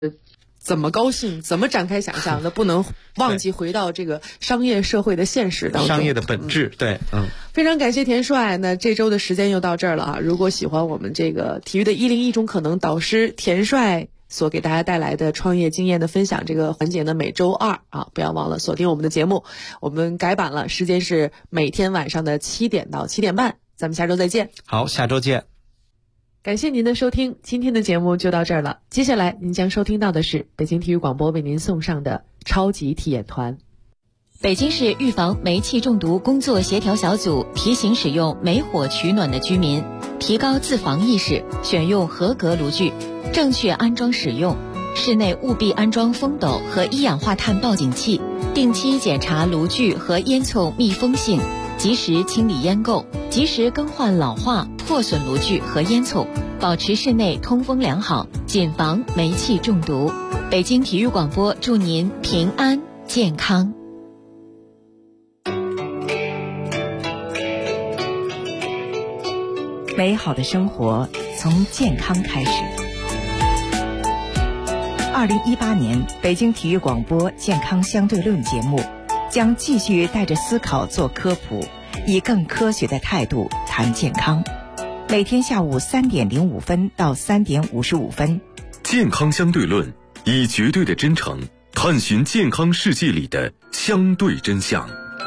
怎么高兴，怎么展开想象，那不能忘记回到这个商业社会的现实当中， 商业的本质。对， 非常感谢田帅。那这周的时间又到这儿了啊！如果喜欢我们这个体育的101种可能导师田帅所给大家带来的创业经验的分享这个环节呢，每周2啊，不要忘了锁定我们的节目。我们改版了，时间是每天晚上的7点到7点半，咱们下周再见。 好，下周见。 感谢您的收听，今天的节目就到这儿了。接下来您将收听到的是北京体育广播为您送上的超级体验团。 北京市预防煤气中毒工作协调小组提醒使用煤火取暖的居民提高自防意识，选用合格炉具，正确安装使用。室内务必安装风斗和一氧化碳报警器，定期检查炉具和烟囱密封性，及时清理烟垢，及时更换老化破损炉具和烟囱，保持室内通风良好，谨防煤气中毒。北京体育广播祝您平安健康。 美好的生活从健康开始。2018年北京体育广播健康相对论节目将继续带着思考做科普，以更科学的态度谈健康。每天下午3点05分到3点55分， 健康相对论，以绝对的真诚探寻健康世界里的相对真相。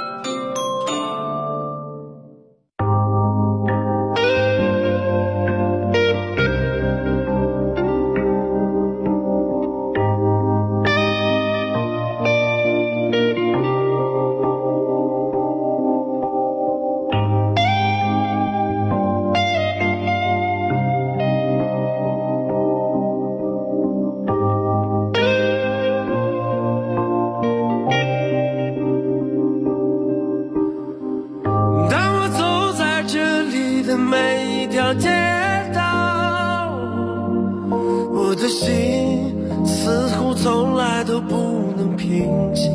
每一条街道，我的心似乎从来都不能平静。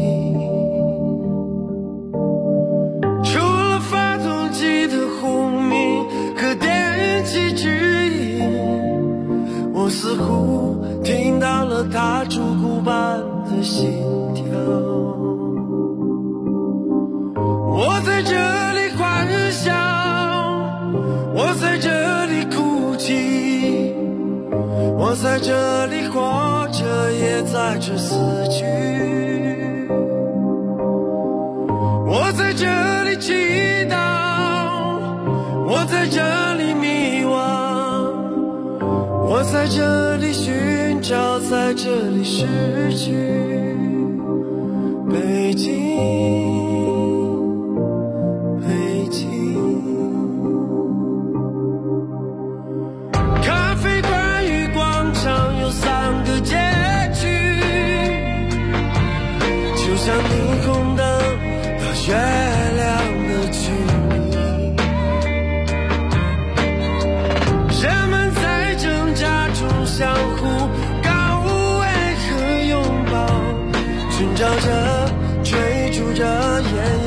除了发动机的轰鸣和电气指引，我似乎听到了它烛骨般的心跳。我在这里欢笑，我在这里哭泣，我在这里活着，也在这死去。我在这里祈祷，我在这里迷惘，我在这里寻找，在这里失去。北京，像霓虹灯到月亮的距离，人们在挣扎中相互告慰和拥抱，寻找着追逐着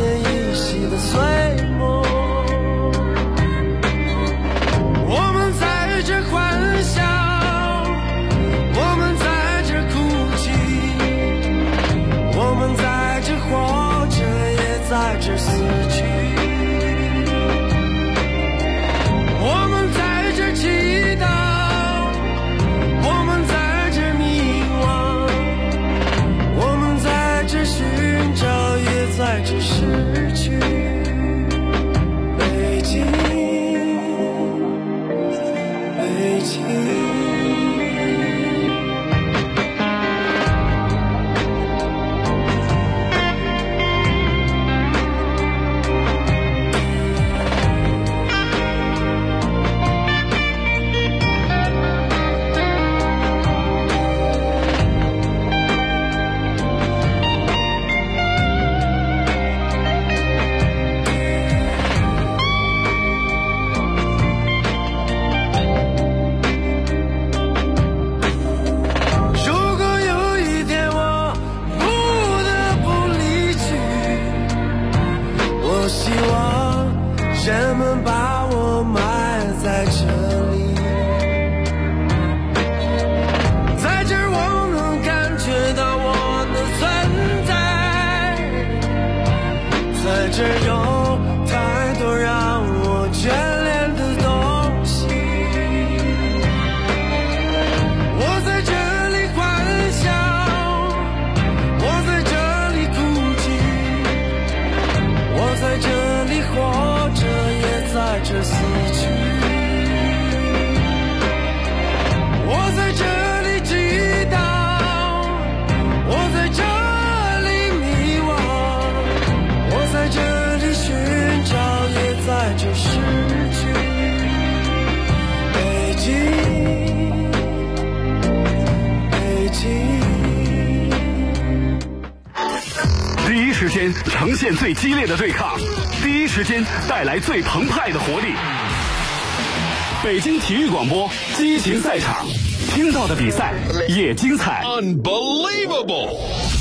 第一时间呈现最激烈的对抗，第一时间带来最澎湃的活力。北京体育广播激情赛场，听到的比赛也精彩。 Unbelievable！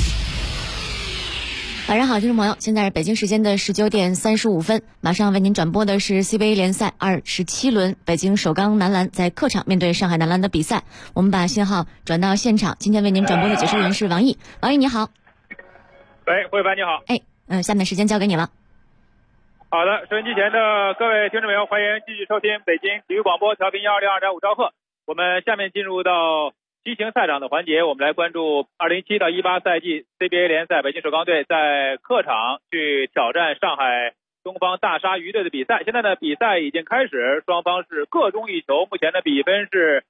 晚上好，听众朋友，现在是北京时间的19点35分，马上为您转播的是 CBA 联赛27轮，北京首钢男篮在客场面对上海男篮的比赛。我们把信号转到现场，今天为您转播的解说员是王毅。王毅你好。 喂，慧凡你好。 下面时间交给你了。 好的，收音机前的各位听众朋友，欢迎继续收听北京体育广播调频122.5兆赫。我们下面进入到激情赛场的环节，我们来关注2017到18赛季 CBA 联赛北京首钢队在客场去挑战上海东方大鲨鱼队的比赛。现在呢，比赛已经开始，双方是各中一球，目前的比分是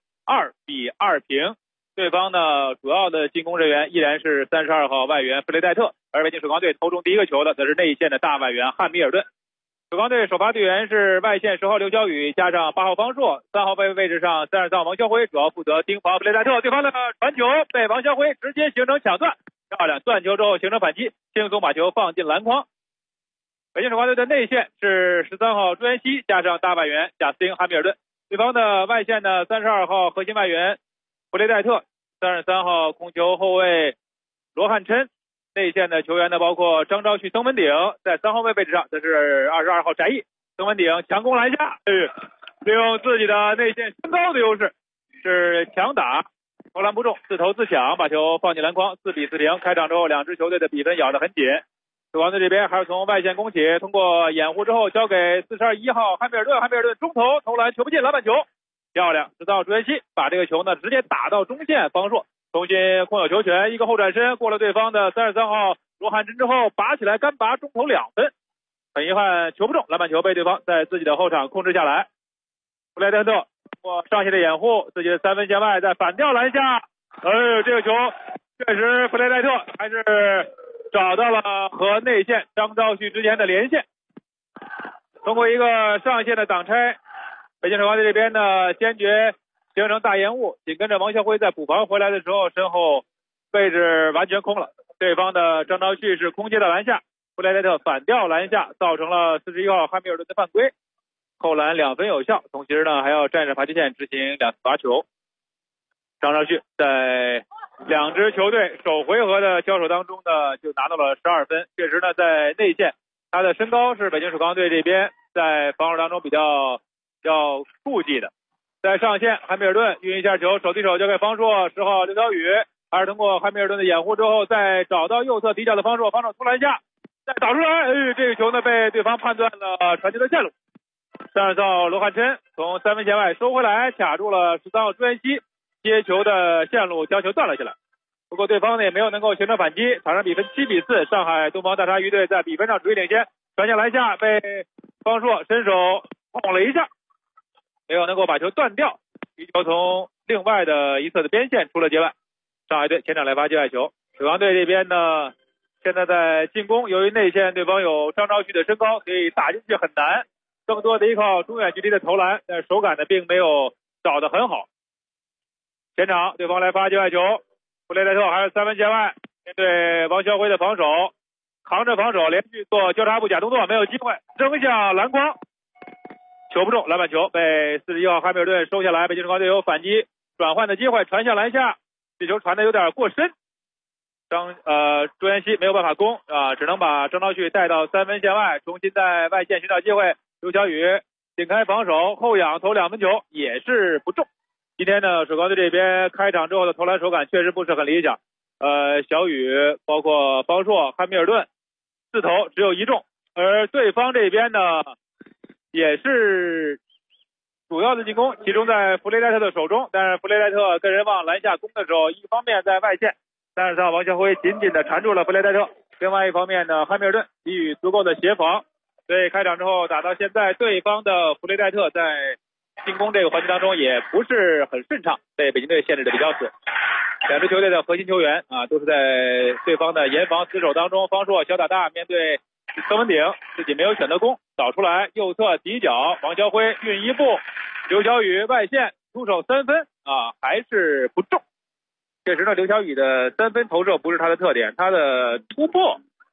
2-2平。对方呢，主要的进攻人员依然是32号外援弗雷戴特，而北京首钢队投中第一个球的则是内线的大外援汉密尔顿。首钢队首发队员是外线10号刘晓宇加上8号方硕，3号位置上33号王霄辉主要负责盯防弗雷戴特。对方的传球被王霄辉直接形成抢断，漂亮，断球之后形成反击，轻松把球放进篮筐。北京首钢队的内线是13号朱彦西加上大外援贾斯汀汉密尔顿，对方的外线呢32号核心外援弗雷戴特，33号控球后卫罗汉琛，内线的球员呢包括张昭旭、曾文鼎，在3号位置上这是22号翟毅。曾文鼎强攻篮下，利用自己的内线身高的优势是强打，投篮不中，自投自抢，把球放进篮筐，4-4平。开场之后两支球队的比分咬得很紧。首钢队这边还是从外线攻起，通过掩护之后交给41号汉密尔顿，汉密尔顿中投篮球不进，篮板球漂亮，14号朱彦西把这个球呢直接打到中线，方硕重新控有球权，一个后转身过了对方的33号罗汉琛之后拔起来干拔，中投2分，很遗憾球不中，篮板球被对方在自己的后场控制下来。弗雷戴特通过上线的掩护，自己的3分线外再反吊篮下，这个球确实弗雷戴特还是找到了和内线张昭旭之间的连线，通过一个上线的挡拆，北京首钢队这边呢坚决形成大延误，紧跟着王霄辉在补防回来的时候，身后位置完全空了，对方的张昭旭是空接到篮下，弗雷戴特反吊篮下，造成了41号汉密尔顿的犯规，扣篮2分有效，同时呢还要站上罚球线执行2次罚球。张昭旭在两支球队首回合的交手当中呢就拿到了12分，确实呢在内线他的身高是北京首钢队这边在防守当中比较顾忌的。在上线汉密尔顿运一下球，手递手交给方硕，10号刘晓宇还是通过汉密尔顿的掩护之后再找到右侧底角的方硕突篮下再打出来，这个球呢被对方判断了传球的线路，32号罗汉琛从3分线外收回来，卡住了13号朱彦西接球的线路，将球断了下来。不过对方呢也没有能够形成反击，场上比分7-4，上海东方大鲨鱼队在比分上处于领先，传下篮下被方硕伸手碰了一下，没有能够把球断掉，一球从另外的一侧的边线出了界外。上海队前场来发界外球，首钢队这边呢现在在进攻，由于内线对方有张昭旭的身高，所以打进去很难，更多的依靠中远距离的投篮，但手感呢并没有找得很好。前场对方来发界外球，弗雷戴特还是3分线外，面对王霄辉的防守，扛着防守连续做交叉步假动作，没有机会扔向篮筐，球不中，篮板球被41号汉密尔顿收下来，北京首钢队有反击转换的机会，传向篮下，这球传的有点过深，朱彦西没有办法攻只能把张昭旭带到3分线外，重新在外线寻找机会，刘晓宇顶开防守后仰投2分球也是不中。今天呢首钢队这边开场之后的投篮手感确实不是很理想，小宇包括方硕汉密尔顿4投只有1中，而对方这边呢也是主要的进攻集中在弗雷戴特的手中，但是弗雷戴特跟人往篮下攻的时候，一方面在外线33号王霄辉紧紧的缠住了弗雷戴特，另外一方面呢汉密尔顿给予足够的协防，所以开场之后打到现在，对方的弗雷戴特在进攻这个环节当中也不是很顺畅，被北京队限制的比较死。两支球队的核心球员都是在对方的严防死守当中，方硕小打大面对曾文鼎自己没有选择攻，扫出来右侧底角，王霄辉运一步，刘晓宇外线出手3分还是不中。确实呢，刘晓宇的3分投射不是他的特点，他的突破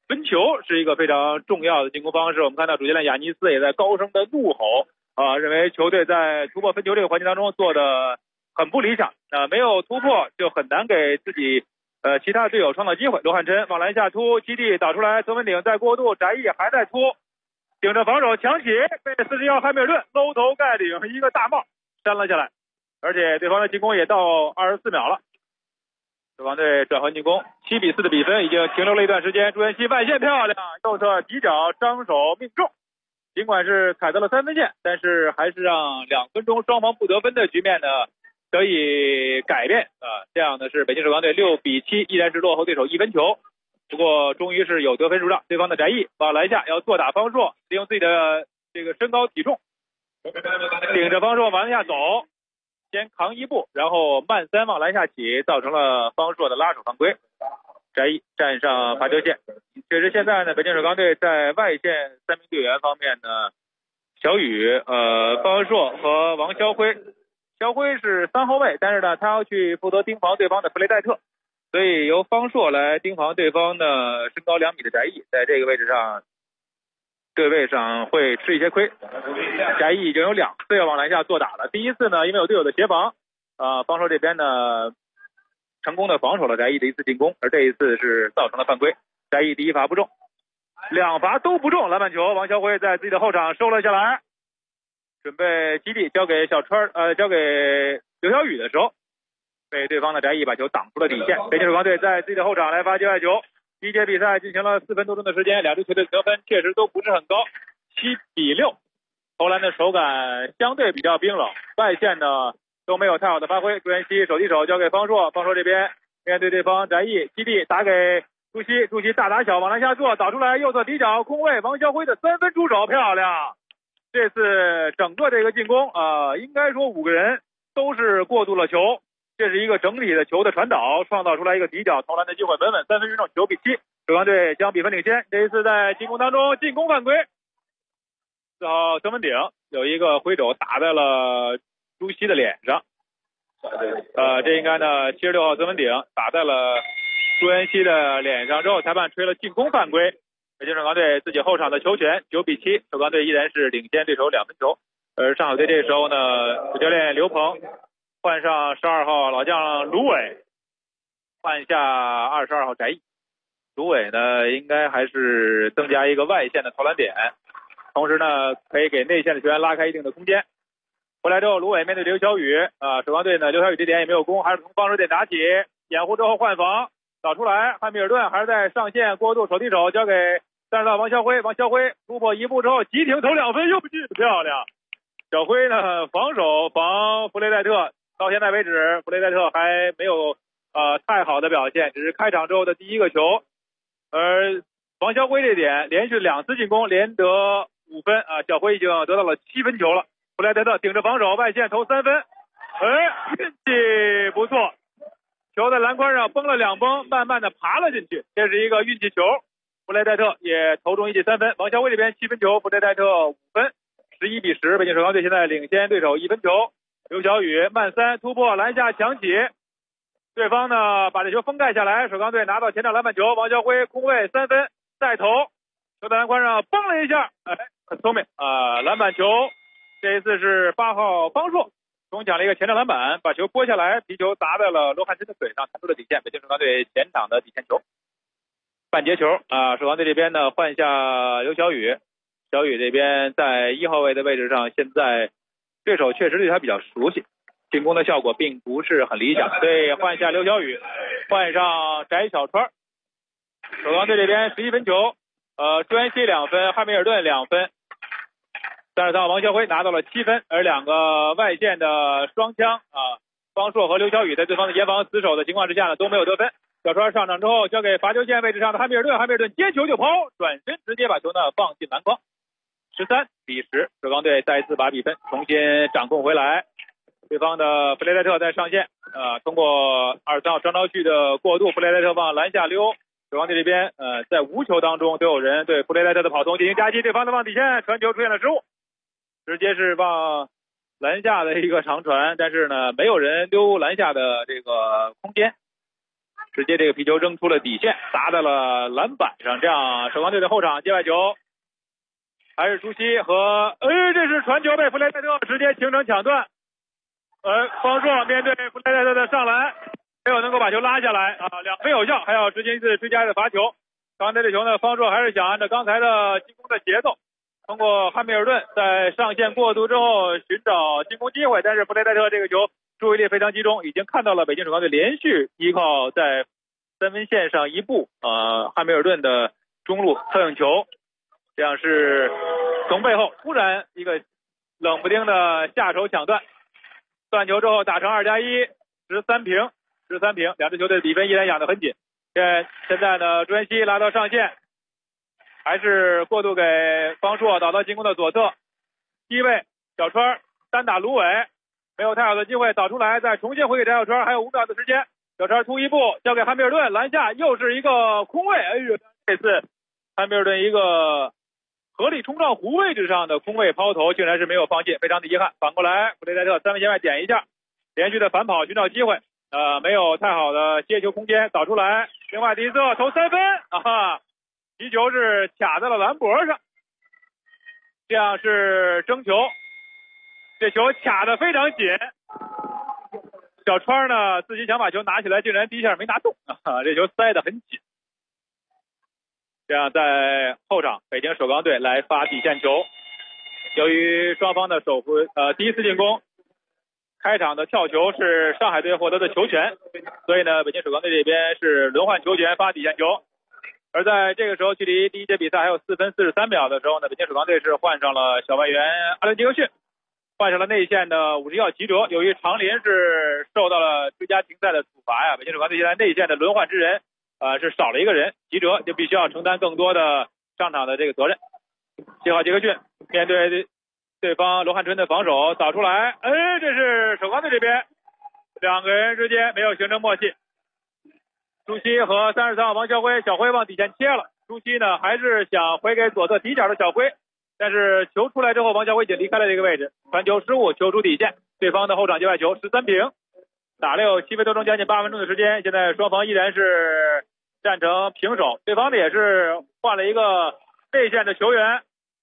分球是一个非常重要的进攻方式。我们看到主教练亚尼斯也在高声的怒吼认为球队在突破分球这个环节当中做的很不理想没有突破就很难给自己其他队友创造机会。罗汉琛往篮下突，基地打出来，曾文鼎再过渡，翟毅还在突，顶着防守抢起，被41号汉密尔顿搂头盖顶一个大帽扇了下来，而且对方的进攻也到24秒了。对方队转换进攻，7-4的比分已经停留了一段时间。朱彦西外线漂亮，右侧底角张手命中，尽管是踩到了3分线，但是还是让2分钟双方不得分的局面呢得以改变这样呢是北京首钢队6-7依然是落后对手1分球。不过终于是有得分入账，对方的翟毅往篮下要坐打方硕，利用自己的这个身高体重顶着方硕往篮下走，先扛一步，然后慢3往篮下起，造成了方硕的拉手犯规。翟毅站上罚球线。确实现在呢北京首钢队在外线3名队员方面呢，小雨方硕和王肖辉，肖辉是3号位，但是呢他要去负责盯防对方的弗雷戴特，所以由方硕来盯防对方的身高2米的翟毅，在这个位置上对位上会吃一些亏。翟毅已经有2次要往篮下做打了，第一次呢因为有队友的协防方硕这边呢成功的防守了翟毅的一次进攻，而这一次是造成了犯规。翟毅第一罚不中，2罚都不中，篮板球王肖辉在自己的后场收了下来，准备基地交给交给刘晓宇的时候，被对方的翟毅把球挡出了底线。北京首钢队在自己的后场来发界外球。第一节比赛进行了4分多钟的时间，两支球队的得分确实都不是很高，7-6。投篮的手感相对比较冰冷，外线呢都没有太好的发挥。朱彦西手递手交给方硕，方硕这边面对对方翟毅，基地打给朱熹，朱熹大打小往篮下做，导出来右侧底角空位，王肖辉的3分出手漂亮。这次整个这个进攻应该说5个人都是过渡了球，这是一个整体的球的传导，创造出来一个底角投篮的机会，稳稳3分命中，9-7，首钢队将比分领先。这一次在进攻当中进攻犯规，4号曾文鼎有一个挥肘打在了朱熹的脸上，这应该呢76号曾文鼎打在了朱彦西的脸上之后，裁判吹了进攻犯规。北京首钢队自己后场的球权，9-7，首钢队依然是领先对手2分球。而上海队这时候呢，主教练刘鹏换上12号老将卢伟，换下22号翟毅。卢伟呢应该还是增加一个外线的投篮点，同时呢可以给内线的球员拉开一定的空间。回来之后卢伟面对刘晓宇首钢队呢刘晓宇这点也没有攻，还是从防守点打起，掩护之后换防导出来，汉密尔顿还是在上线过渡手递手交给30号王肖辉，王肖辉突破一步之后急停投2分又进，漂亮。小辉呢防守防弗雷戴特，到现在为止弗雷戴特还没有太好的表现，只是开场之后的第一个球。而王肖辉这点连续2次进攻连得5分小辉已经得到了7分球了。弗雷戴特顶着防守外线投3分，运气不错，球在篮筐上崩了2崩，慢慢的爬了进去，这是一个运气球。弗雷戴特也投中一记3分，王肖辉这边7分球，弗雷戴特5分，11-10，北京首钢队现在领先对手1分球。刘晓宇慢3突破篮下抢起，对方呢把这球封盖下来，首钢队拿到前场篮板球，王肖辉空位3分再投，球在篮筐上崩了一下，很聪明篮板球，这一次是8号方硕冲抢了一个前场篮板，把球拨下来，皮球砸在了罗汉琛的腿上，弹出了底线，北京首钢队前场的底线球。半截球首钢队这边呢换下刘晓宇，小宇这边在1号位的位置上，现在对手确实对他比较熟悉，进攻的效果并不是很理想，所以换下刘晓宇，换上翟小川。首钢队这边11分球，朱彦西2分，汉密尔顿2分，33号王肖辉拿到了7分，而2个外线的双枪方硕和刘晓宇在对方的严防死守的情况之下呢都没有得分。小川上场之后交给罚球线位置上的汉密尔顿，汉密尔顿接球就抛，转身直接把球呢放进篮筐，13-10，首钢队再一次把比分重新掌控回来。对方的弗雷戴特在上线通过23号张昭旭的过渡，弗雷戴特往篮下溜，首钢队这边在无球当中都有人对弗雷戴特的跑动进行夹击，对方的往底线传球出现了失误，直接是往篮下的一个长传，但是呢没有人溜篮下的这个空间。 直接这个皮球扔出了底线，砸在了篮板上。这样首钢队的后场界外球还是朱熹和这是传球被弗雷戴特直接形成抢断。方硕面对弗雷戴特的上篮，没有能够把球拉下来啊，两分有效，还要执行一次追加的罚球。刚才这球呢，方硕还是想按照刚才的进攻的节奏，通过汉密尔顿在上线过渡之后寻找进攻机会，但是弗雷戴特这个球注意力非常集中，已经看到了北京首钢队连续依靠在三分线上一步汉密尔顿的中路策应球，这样是从背后突然一个冷不丁的下手抢断，断球之后打成2+1 13平，两支球队的比分依然养得很紧。现在呢，朱彦西拉到上线，还是过渡给方硕，导到进攻的左侧，低位小川单打芦苇，没有太好的机会导出来，再重新回给翟小川，还有5秒的时间，小川突一步交给汉密尔顿，篮下又是一个空位，这次汉密尔顿一个合力冲撞弧位置上的空位抛投竟然是没有放进，非常的遗憾。反过来弗雷戴特三分线外点一下，连续的反跑寻找机会，没有太好的接球空间，导出来，另外第一侧投3分皮球是卡在了篮脖上，这样是争球，这球卡得非常紧，小川呢自己想把球拿起来，竟然第一下没拿动这球塞得很紧。这样在后场北京首钢队来发底线球，由于双方的第一次进攻开场的跳球是上海队获得的球权，所以呢北京首钢队这边是轮换球权发底线球。而在这个时候距离第一节比赛还有4分43秒的时候呢，北京首钢队是换上了小外援阿伦杰克逊，换上了内线的51号齐哲，由于长林是受到了追加停赛的处罚呀，北京首钢队现在内线的轮换之人是少了一个人，齐哲就必须要承担更多的上场的这个责任。7号杰克逊面对对方罗汉春的防守导出来，这是首钢队这边两个人之间没有形成默契，朱熹和33号王小辉，小辉往底线切了，朱熹呢还是想回给左侧底角的小辉，但是球出来之后王小辉已经离开了这个位置，传球失误，球出底线，对方的后场界外球13平，打了有7分多钟，将近8分钟的时间，现在双方依然是战成平手，对方的也是换了一个内线的球员，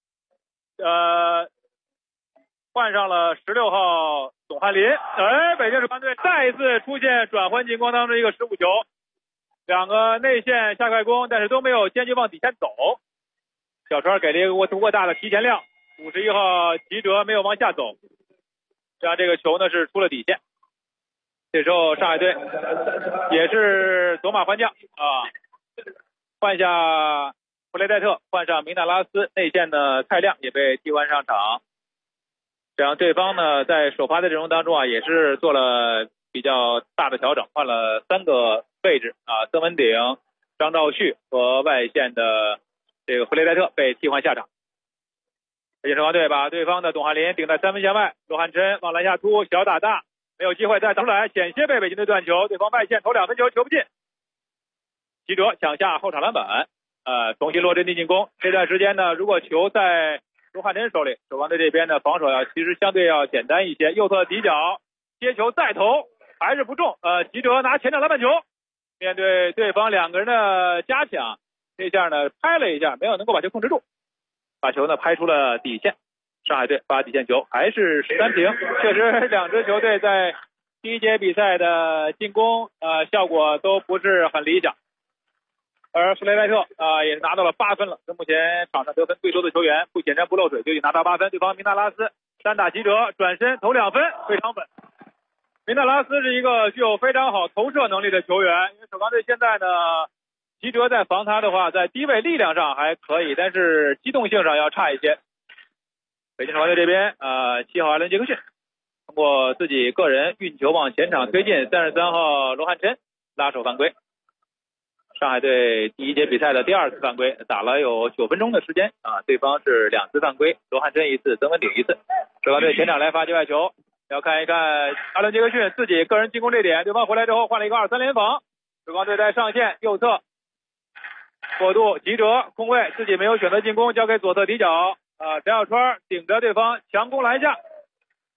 换上了16号董翰林，北京首钢队再一次出现转换进攻当中一个失误球，两个内线下快攻，但是都没有坚决往底线走，小川给了一个过大的提前量，51号齐哲没有往下走，这样这个球呢是出了底线。这时候上海队也是走马换将换下弗雷戴特，换上明纳拉斯，内线的蔡亮也被替换上场，这样对方呢在首发的阵容当中也是做了比较大的调整，换了3个位置曾文鼎、张兆旭和外线的这个弗雷戴特被替换下场。北京首钢队把对方的董翰林顶在3分线外，罗汉琛往篮下突，小打大没有机会再打出来，险些被北京队断球，对方外线投2分球，球不进，齐哲抢下后场篮板，重新落阵地进攻。这段时间呢，如果球在罗汉琛手里，首钢队这边的防守其实相对要简单一些，右侧底角接球再投还是不中，齐哲拿前场篮板球，面对对方2个人的加抢，这下呢拍了一下，没有能够把球控制住，把球呢拍出了底线。上海队发底线球还是13平，确实两支球队在第一节比赛的进攻效果都不是很理想，而弗雷戴特也是拿到了8分了，是目前场上得分最多的球员，不显山不漏水就已经拿到8分，对方明纳拉斯单打齐哲转身投2分，非常稳。明纳拉斯是一个具有非常好投射能力的球员，因为首钢队现在呢齐哲在防他的话，在低位力量上还可以，但是机动性上要差一些。北京首钢队这边7号艾伦杰克逊通过自己个人运球往前场推进，33号罗汉琛拉手犯规。上海队第一节比赛的第2次犯规，打了有9分钟的时间对方是2次犯规，罗汉琛1次，曾文鼎1次。首钢队前场来发界外球，要看一看艾伦杰克逊自己个人进攻这点，对方回来之后换了一个2-3联防，首钢队在上线右侧过渡齐哲空位，自己没有选择进攻，交给左侧底角翟小川顶着对方强攻篮下，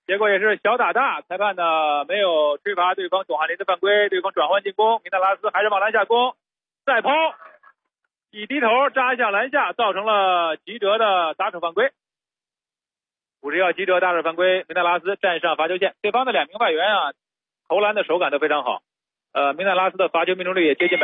结果也是小打大，裁判呢没有吹罚对方董翰林的犯规，对方转换进攻，明纳拉斯还是往篮下攻，再抛，一低头扎向篮下，造成了吉哲的打手犯规。50号吉哲打手犯规，明纳拉斯站上罚球线。对方的2名外援啊，投篮的手感都非常好。明纳拉斯的罚球命中率也接近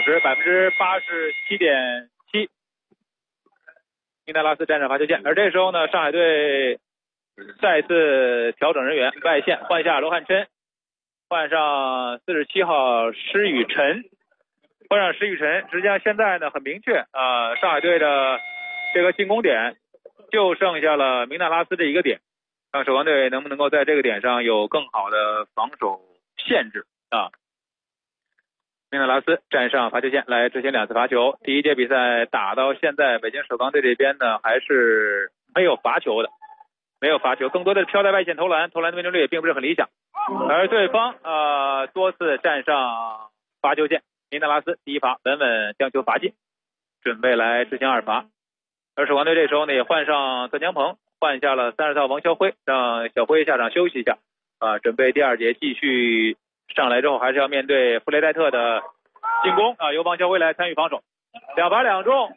90%，87.7%。明纳拉斯站上罚球线，而这时候呢，上海队再次调整人员，外线换下罗汉琛，换上47号施雨辰，换上施雨辰。实际上现在呢很明确上海队的这个进攻点就剩下了明纳拉斯这一个点，看首钢队能不能够在这个点上有更好的防守限制啊。明纳拉斯站上罚球线来执行2次罚球。第一节比赛打到现在，北京首钢队这边呢还是没有罚球的，更多的是飘在外线投篮的命中率也并不是很理想。而对方多次站上罚球线，明纳拉斯第一罚稳稳将球罚进，准备来执行2罚。而首钢队这时候呢也换上段江鹏，换下了30号王肖辉，让小辉下场休息一下准备第2节继续上来之后还是要面对弗雷戴特的进攻由王肖辉来参与防守。2罚2中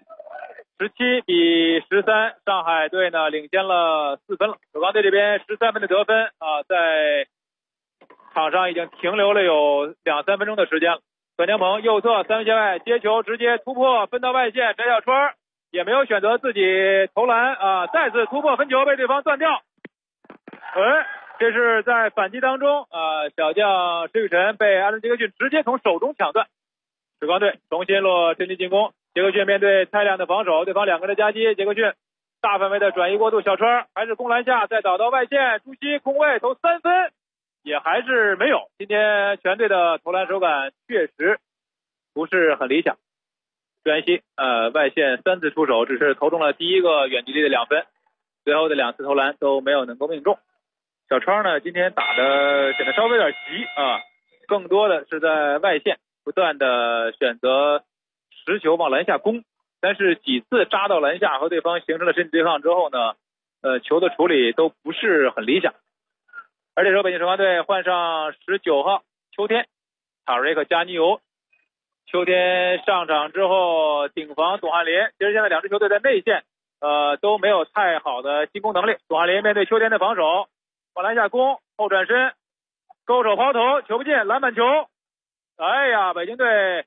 ，17比13，上海队呢领先了4分了。首钢队这边13分的得分在场上已经停留了有2-3分钟的时间了。段江鹏右侧3分线外接球，直接突破分到外线，翟小川也没有选择自己投篮再次突破分球被对方断掉。这是在反击当中小将施雨辰被阿伦杰克逊直接从手中抢断。首钢队重新落阵地进攻，杰克逊面对蔡亮的防守，对方2个人的夹击，杰克逊大范围的转移过渡，小川还是攻篮下，再倒到外线，朱熹空位投3分也还是没有。今天全队的投篮手感确实不是很理想。朱彦西外线3次出手，只是投中了第一个远距离的2分，最后的2次投篮都没有能够命中。小川呢今天打的显得稍微有点急更多的是在外线不断的选择持球往篮下攻，但是几次扎到篮下和对方形成了身体对抗之后呢球的处理都不是很理想。而这时候北京首钢队换上19号秋天，塔瑞克加尼尤。秋天上场之后顶防董翰林，其实现在2支球队在内线都没有太好的进攻能力。董翰林面对秋天的防守，往篮下攻，后转身勾手抛投，球不进，篮板球。北京队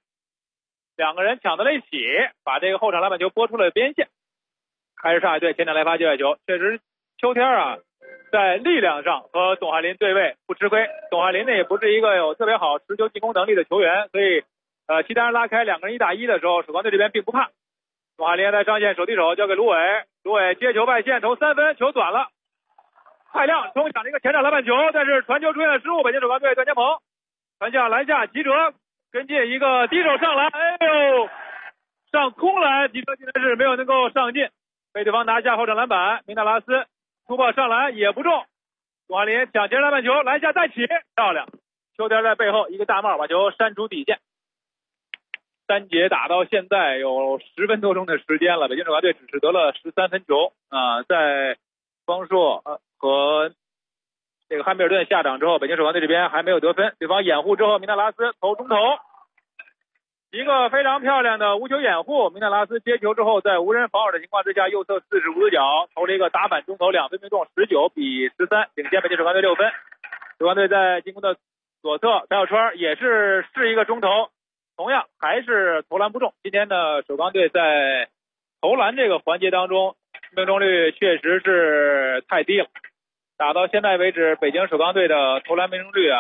2个人抢到了一起，把这个后场篮板球拨出了边线。还是上海队前场来发界外球，确实秋天在力量上和董翰林对位不吃亏。董翰林呢也不是一个有特别好持球进攻能力的球员，所以其他人拉开2个人1打1的时候，首钢队这边并不怕。董翰林在上线手递手交给卢伟，卢伟接球外线投3分，球短了。蔡亮冲抢了一个前场篮板球，但是传球出现了失误，北京首钢队段江鹏传向篮下，吉哲跟进一个低手上篮，上空篮，吉哲竟然是没有能够上进，被对方拿下后场篮板。明纳拉斯突破上篮也不中，董翰林抢前篮板球，篮下再起，漂亮，秋天在背后一个大帽把球扇出底线。3节打到现在有10分多钟的时间了，北京首钢队只是得了13分球在方硕和这个汉密尔顿下场之后，北京首钢队这边还没有得分，对方掩护之后，明纳拉斯投中投，一个非常漂亮的无球掩护。明纳拉斯接球之后，在无人防守的情况之下，右侧45度角投了一个打板中投，2分命中，19比13，领先北京首钢队6分。首钢队在进攻的左侧，翟小川也是一个中投，同样还是投篮不中。今天的首钢队在投篮这个环节当中，命中率确实是太低了。打到现在为止，北京首钢队的投篮命中率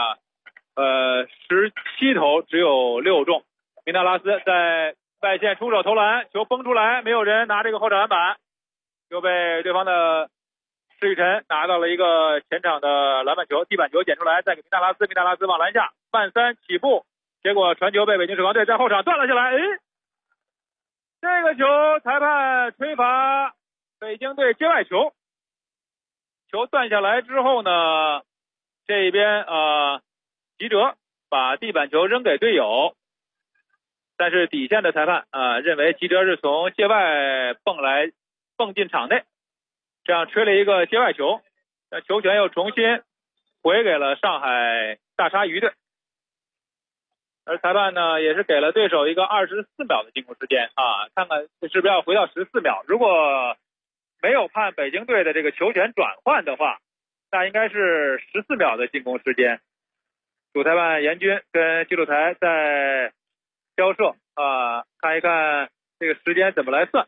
17投只有6中。明纳拉斯在外线出手投篮，球崩出来，没有人拿这个后场篮板，就被对方的施雨辰拿到了一个前场的篮板球，地板球捡出来，再给明纳拉斯，明纳拉斯往篮下半3起步，结果传球被北京首钢队在后场断了下来。这个球裁判吹罚北京队接外球，球断下来之后呢，这边吉哲把地板球扔给队友，但是底线的裁判认为吉哲是从界外蹦进场内，这样吹了一个接外球，球权又重新回给了上海大鲨鱼队。而裁判呢也是给了对手一个24秒的进攻时间啊，看看是不是要回到14秒。如果没有判北京队的这个球权转换的话，那应该是14秒的进攻时间。主裁判严军跟记录台在交涉啊，看一看这个时间怎么来算，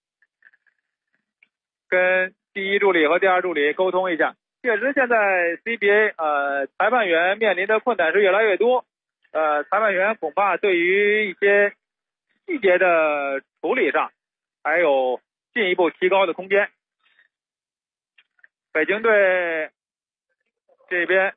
跟第一助理和第二助理沟通一下。确实现在 CBA 裁判员面临的困难是越来越多，裁判员恐怕对于一些细节的处理上还有进一步提高的空间。北京队这边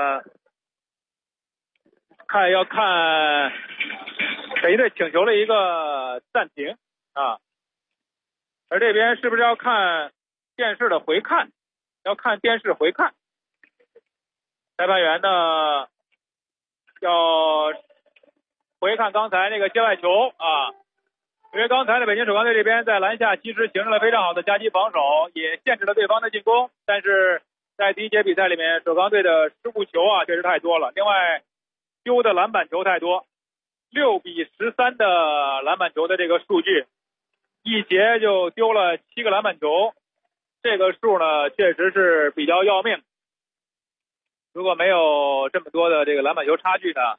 要看北京队请求了一个暂停啊，而这边是不是要看电视的回看？要看电视回看。裁判员呢要回看刚才那个界外球啊，因为刚才的北京首钢队这边在篮下其实形成了非常好的夹击防守，也限制了对方的进攻，但是在第一节比赛里面首钢队的失误球啊确实太多了，另外丢的篮板球太多，6比13的篮板球的这个数据，一节就丢了7个篮板球，这个数呢确实是比较要命。如果没有这么多的这个篮板球差距呢，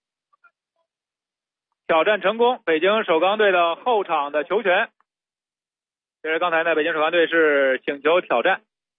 挑战成功北京首钢队的后场的球权。其实刚才呢北京首钢队是请求挑战，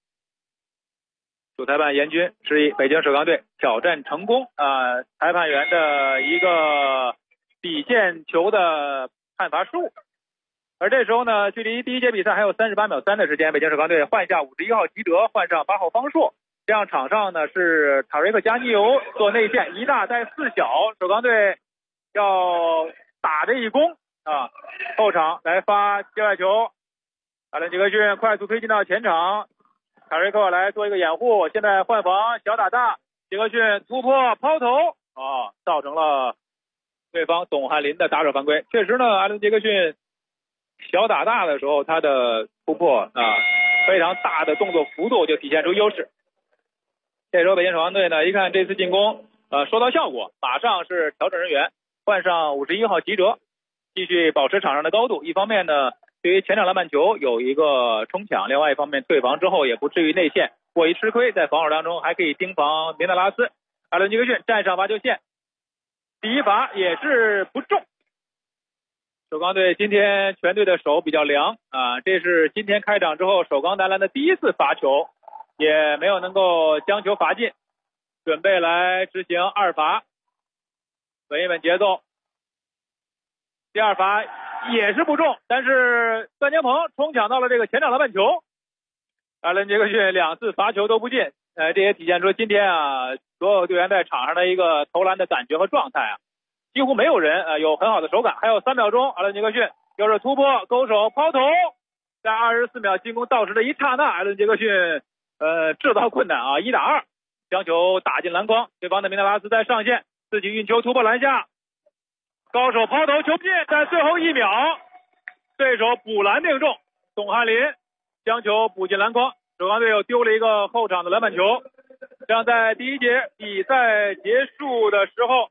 主裁判严军示意北京首钢队挑战成功裁判员的一个底线球的判罚失误。而这时候呢，距离第一节比赛还有38秒3的时间，北京首钢队换下51号吉德，换上8号方硕，这样场上呢是塔瑞克加尼尤做内线，1大带4小，首钢队要打这一攻啊，后场来发界外球，阿伦杰克逊快速推进到前场，塔瑞克来做一个掩护，现在换防小打大，杰克逊突破抛投造成了对方董翰林的打手犯规。确实呢，阿伦杰克逊小打大的时候，他的突破非常大的动作幅度就体现出优势。这时候北京首钢队呢，一看这次进攻收到效果，马上是调整人员，换上51号吉哲，继续保持场上的高度。一方面呢，对于前场篮板球有一个冲抢，另外一方面退防之后也不至于内线过于吃亏，在防守当中还可以盯防明德拉斯。阿伦杰克逊站上罚球线，第一罚也是不中。首钢队今天全队的手比较凉这是今天开场之后首钢男篮的第一次罚球，也没有能够将球罚进，准备来执行二罚，稳一稳节奏。第二罚也是不中，但是段江鹏冲抢到了这个前场篮板球，阿伦杰克逊2次罚球都不进，这也体现出今天所有队员在场上的一个投篮的感觉和状态几乎没有人有很好的手感。还有3秒钟，阿伦杰克逊又是突破勾手抛投，在24秒进攻到时的一刹那，阿伦杰克逊制造困难1打2将球打进篮筐，对方的明德拉斯在上线自己运球突破篮下，高手抛投球不进，在最后1秒对手补篮命中，董翰林将球补进篮筐，首钢队又丢了一个后场的篮板球。这样在第一节比赛结束的时候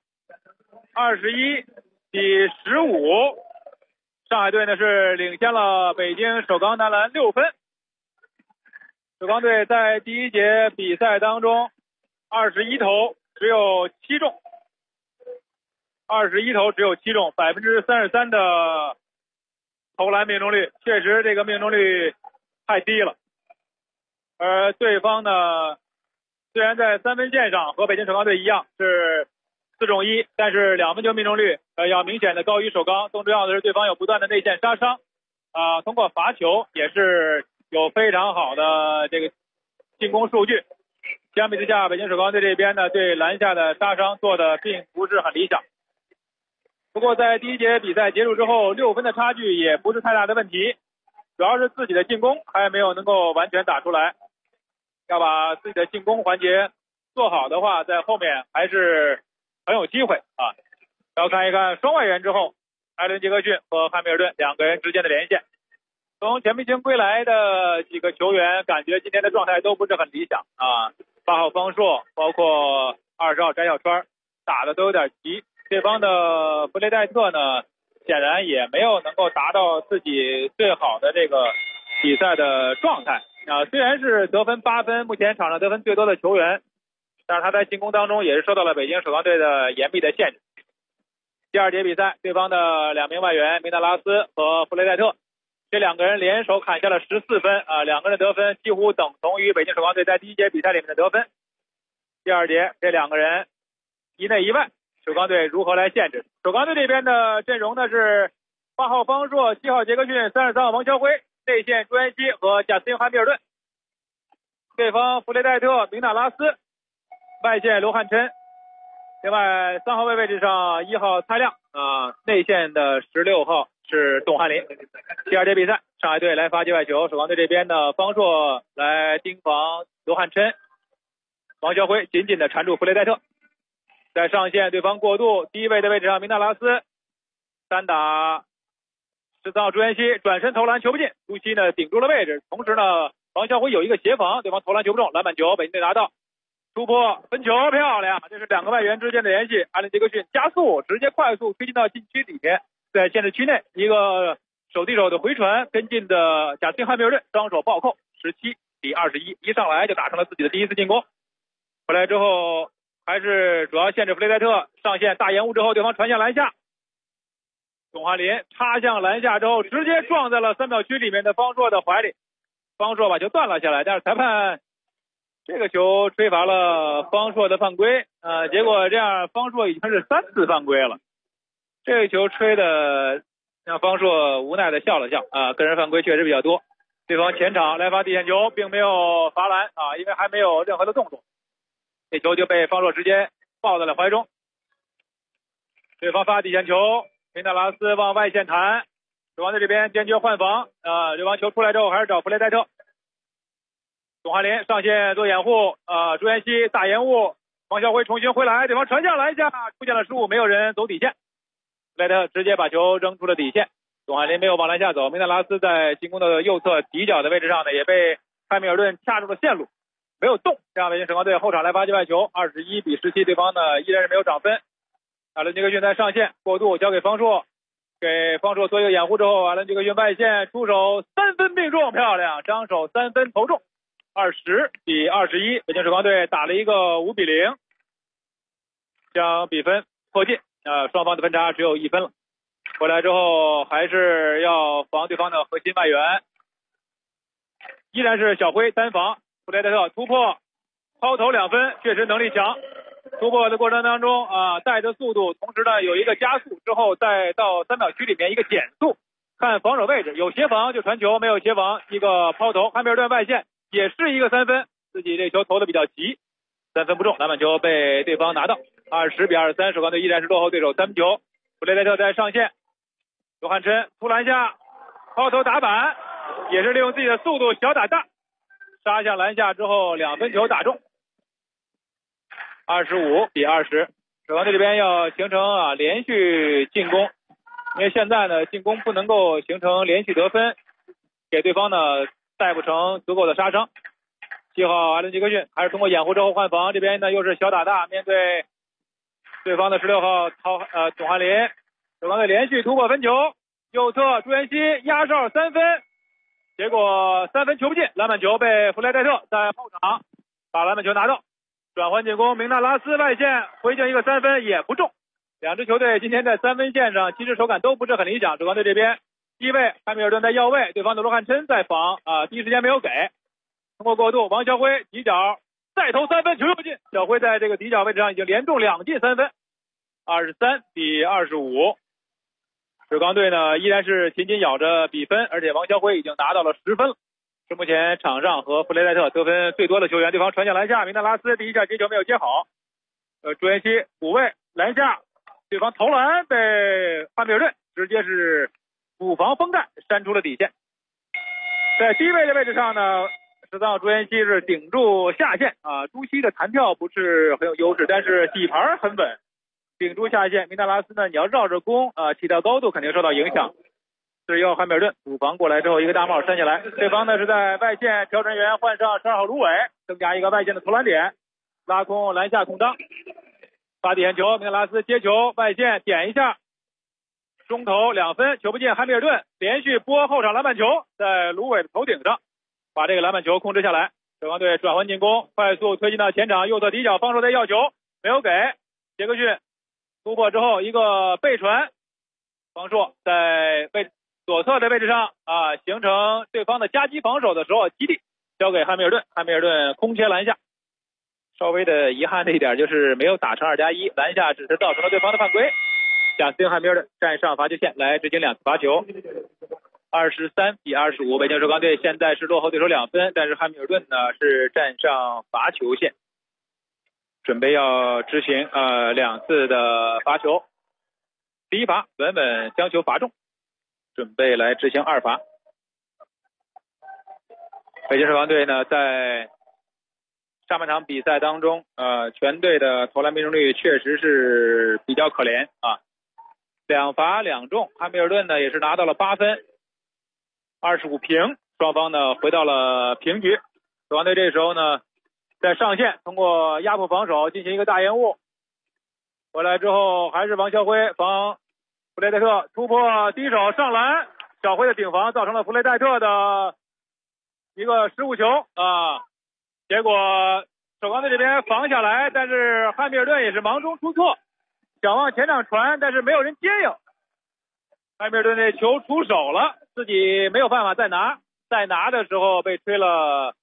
21比15，上海队呢是领先了北京首钢男篮6分。首钢队在第一节比赛当中21投只有7中，21投只有7中，33%的投篮命中率，确实这个命中率太低了。而对方呢，虽然在3分线上和北京首钢队一样是4中1，但是2分球命中率要明显的高于首钢。更重要的是对方有不断的内线杀伤通过罚球也是有非常好的这个进攻数据。相比之下，北京首钢队这边呢对篮下的杀伤做的并不是很理想。不过在第一节比赛结束之后，6分的差距也不是太大的问题，主要是自己的进攻还没有能够完全打出来。要把自己的进攻环节做好的话，在后面还是很有机会要看一看双外援之后，艾伦杰克逊和汉密尔顿2个人之间的连线。从全明星归来的几个球员，感觉今天的状态都不是很理想 8号方硕，包括20号翟小川打的都有点急。对方的弗雷戴特呢，显然也没有能够达到自己最好的这个比赛的状态啊。虽然是得分8分，目前场上得分最多的球员，但是他在进攻当中也是受到了北京首钢队的严密的限制。第2节比赛，对方的2名外援明纳拉斯和弗雷戴特，这2个人联手砍下了14分啊，2个人的得分几乎等同于北京首钢队在第1节比赛里面的得分。第2节这2个人一内一外，首钢队如何来限制？首钢队这边的阵容呢是8号方硕、7号杰克逊、33号王乔辉，内线朱彦西和贾斯汀汉密尔顿。对方弗雷戴特、明纳拉斯，外线刘汉琛。另外3号位置上1号蔡亮啊，内线的16号是董翰林。第2节比赛，上海队来发界外球，首钢队这边的方硕来盯防刘汉琛，王乔辉紧紧的缠住弗雷戴特，在上线对方过渡，低位的位置上明纳拉斯单打13号朱彦西转身投篮球不进，朱熹呢顶住了位置，同时呢王乔辉有一个协防，对方投篮球不中，篮板球北京队拿到，突破分球漂亮，这是2个外援之间的联系，艾伦杰克逊加速直接快速推进到禁区里面，在限制区内一个手递手的回传，跟进的贾斯汀汉密尔顿双手暴扣，17比21，一上来就打成了自己的第1次进攻。回来之后还是主要限制弗雷戴特，上线大延误之后，对方传向篮下，董翰林插向篮下之后直接撞在了3秒区里面的方硕的怀里，方硕把球断了下来，但是裁判这个球吹罚了方硕的犯规结果这样方硕已经是3次犯规了，这个球吹的让方硕无奈的笑了笑个人犯规确实比较多。对方前场来发地线球，并没有罚篮因为还没有任何的动作，这球就被方硕直接抱在了怀中。对方发地线球，明纳拉斯往外线弹，对方在这边坚决换防对方球出来之后还是找弗雷戴特，董翰林上线做掩护朱彦西大延误，王乔辉重新回来，对方传向篮下出现了失误，没有人走底线，弗雷戴特直接把球扔出了底线，董翰林没有往篮下走，明纳拉斯在进攻的右侧底角的位置上呢也被汉密尔顿掐住了线路，没有动，这样北京首钢队后场来发界外球，21比17，对方呢依然是没有涨分。艾伦杰克逊在上线过渡交给方硕，给方硕做一个掩护之后，艾伦杰克逊外线出手3分命中，漂亮，张手3分投中，20比21，北京首钢队打了一个5比0，将比分迫近双方的分差只有1分了。回来之后还是要防对方的核心外援，依然是小辉单防，弗雷戴特突破抛投2分，确实能力强，突破的过程当中带着速度，同时呢有一个加速之后再到3秒区里面一个减速，看防守位置，有协防就传球，没有协防一个抛投，汉密尔顿外线也是一个3分，自己这球投的比较急，3分不中，篮板球被对方拿到，20比23，首钢队依然是落后对手3分球。弗雷戴特在上线，刘汉琛突篮下抛投打板，也是利用自己的速度小打大，杀向篮下之后2分球打中，25比20，首钢队这边要形成连续进攻，因为现在呢进攻不能够形成连续得分，给对方呢带不成足够的杀伤。7号艾伦杰克逊还是通过掩护之后换防，这边呢又是小打大，面对对方的16号董翰林，首钢队连续突破分球，右侧朱彦西压哨3分，结果3分球不进，篮板球被弗雷戴特在后场把篮板球拿到，转换进攻，明纳拉斯外线回敬一个3分也不中。两支球队今天在3分线上其实手感都不是很理想，首钢队这边低位汉密尔顿在要位，对方的罗汉琛在防第一时间没有给，通过过渡王乔辉底角再投3分球又进，小辉在这个底角位置上已经连中2进3分，23比25，首钢队呢依然是紧紧咬着比分，而且王乔辉已经拿到了10分了，是目前场上和弗雷戴特得分最多的球员。对方传向篮下，明纳拉斯第一下接球没有接好，朱彦西补位篮下，对方投篮被汉密尔顿直接是补防封盖扇出了底线。在低位的位置上呢，13号朱彦西是顶住下线朱熹的弹跳不是很有优势，但是底盘很稳，顶住下线。明纳拉斯呢你要绕着攻起到高度肯定受到影响，是由汉密尔顿补防过来之后一个大帽扇下来，对方呢是在外线调整员换上12号卢伟， 增加一个外线的投篮点，拉空篮下空当，发底线球，明特拉斯接球外线点一下，中投2分，球不进，汉密尔顿连续拨后场篮板球，在卢伟的头顶上把这个篮板球控制下来。水王队转换进攻，快速推进到前场右侧底角，方硕在要球没有给，杰克逊突破之后一个背传，方硕在左侧的位置上形成对方的夹击防守的时候基地交给汉密尔顿，汉密尔顿空切篮下。稍微的遗憾的一点就是没有打成2+1，篮下只是造成了对方的犯规。贾斯汀汉密尔顿站上罚球线来执行2次罚球，23-25，北京首钢队现在是落后对手2分，但是汉密尔顿呢是站上罚球线，准备要执行2次的罚球。第一罚稳稳将球罚中，准备来执行2罚。北京首钢队呢在上半场比赛当中全队的投篮命中率确实是比较可怜2罚2中，汉密尔顿呢也是拿到了8分，25平，双方呢回到了平局。首钢队这时候呢在上线通过压迫防守进行一个大延误，回来之后还是王晓辉防弗雷戴特，突破低手上篮，小辉的顶防造成了弗雷戴特的一个失误球结果首钢队这边防下来，但是汉密尔顿也是忙中出错，想往前场传，但是没有人接应，汉密尔顿这球出手了，自己没有办法再拿的时候被吹了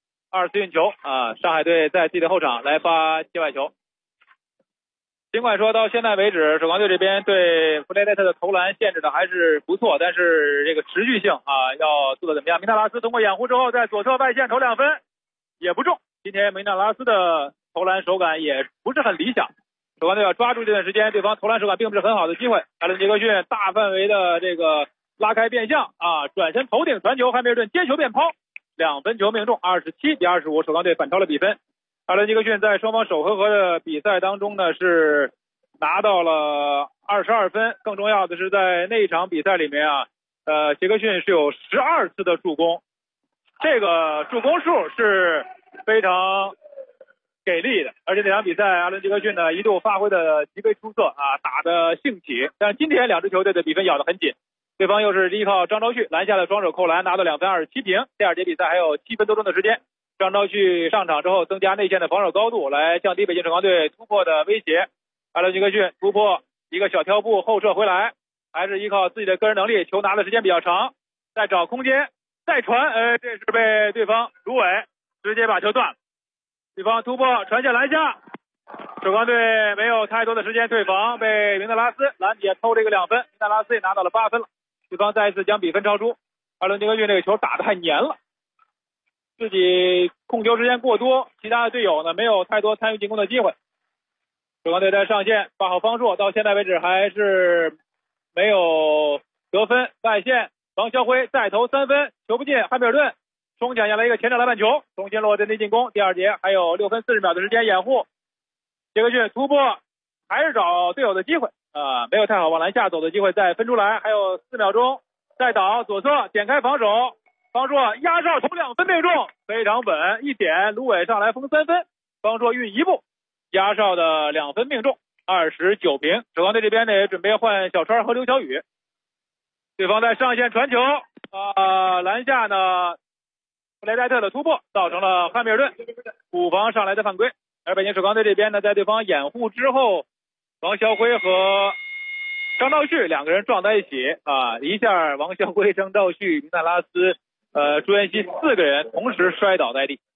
2次运球上海队在自己的后场来发界外球。尽管说到现在为止首钢队这边对弗雷戴特的投篮限制的还是不错，但是这个持续性要做的怎么样？明特拉斯通过掩护之后在左侧外线投2分也不中，今天明特拉斯的投篮手感也不是很理想，首钢队要抓住这段时间对方投篮手感并不是很好的机会。艾伦杰克逊大范围的这个拉开变向转身头顶传球，汉密尔顿接球变抛，2分球命中，27-25，首钢队反超了比分。艾伦杰克逊在双方首回合的比赛当中呢是拿到了22分，更重要的是在那一场比赛里面杰克逊是有12次的助攻，这个助攻数是非常给力的，而且这场比赛阿伦杰克逊呢一度发挥的极为出色打得兴起，但今天2支球队的比分咬得很紧，对方又是依靠张昭旭篮下的双手扣篮拿到2分27平，第2节比赛还有7分多钟的时间，张昭旭上场之后增加内线的防守高度来降低北京首钢队突破的威胁，阿伦杰克逊突破一个小跳步后撤回来，还是依靠自己的个人能力，球拿的时间比较长，再找空间再传这是被对方卢伟直接把球断了，对方突破传下篮下，首钢队没有太多的时间退防，被明特拉斯篮底下偷这个2分，明特拉斯也拿到了8分了，对方再一次将比分超出。阿伦杰克逊这个球打得太黏了，自己控球时间过多，其他的队友呢没有太多参与进攻的机会。首钢队在上线8号方硕到现在为止还是没有得分，外线王晓辉再投3分，球不进，汉密尔顿冲抢下来一个前场篮板球，重新落阵地进攻。第2节还有6分40秒的时间掩护，杰克逊突破还是找队友的机会没有太好往篮下走的机会，再分出来，还有4秒钟，再倒左侧点开防守，方硕压哨投2分命中，非常稳，一点卢伟上来封3分，方硕运一步压哨的2分命中，29平。首钢队这边呢也准备换小川和刘晓宇，对方在上线传球篮下呢弗雷戴特的突破造成了汉密尔顿补防上来的犯规，而北京首钢队这边呢在对方掩护之后，王晓辉和张兆旭2个人撞在一起一下王晓辉、张兆旭、明特拉斯朱彦西4个人同时摔倒在地，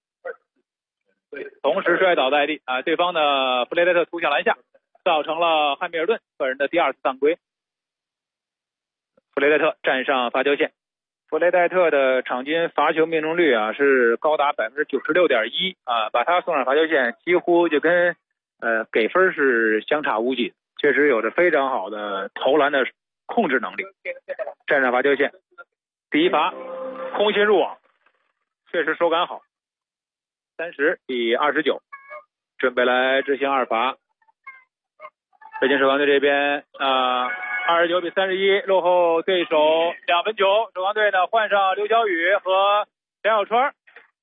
对方的弗雷戴特突向篮下，造成了汉密尔顿个人的第2次犯规。弗雷戴特站上罚球线，弗雷戴特的场均罚球命中率是高达 96.1% 把他送上罚球线几乎就跟给分是相差无几，确实有着非常好的投篮的控制能力。站上罚球线，第1罚空心入网，确实手感好，30-29，准备来执行2罚。北京首钢队这边29-31落后对手2分球，首钢队呢换上刘晓宇和田小川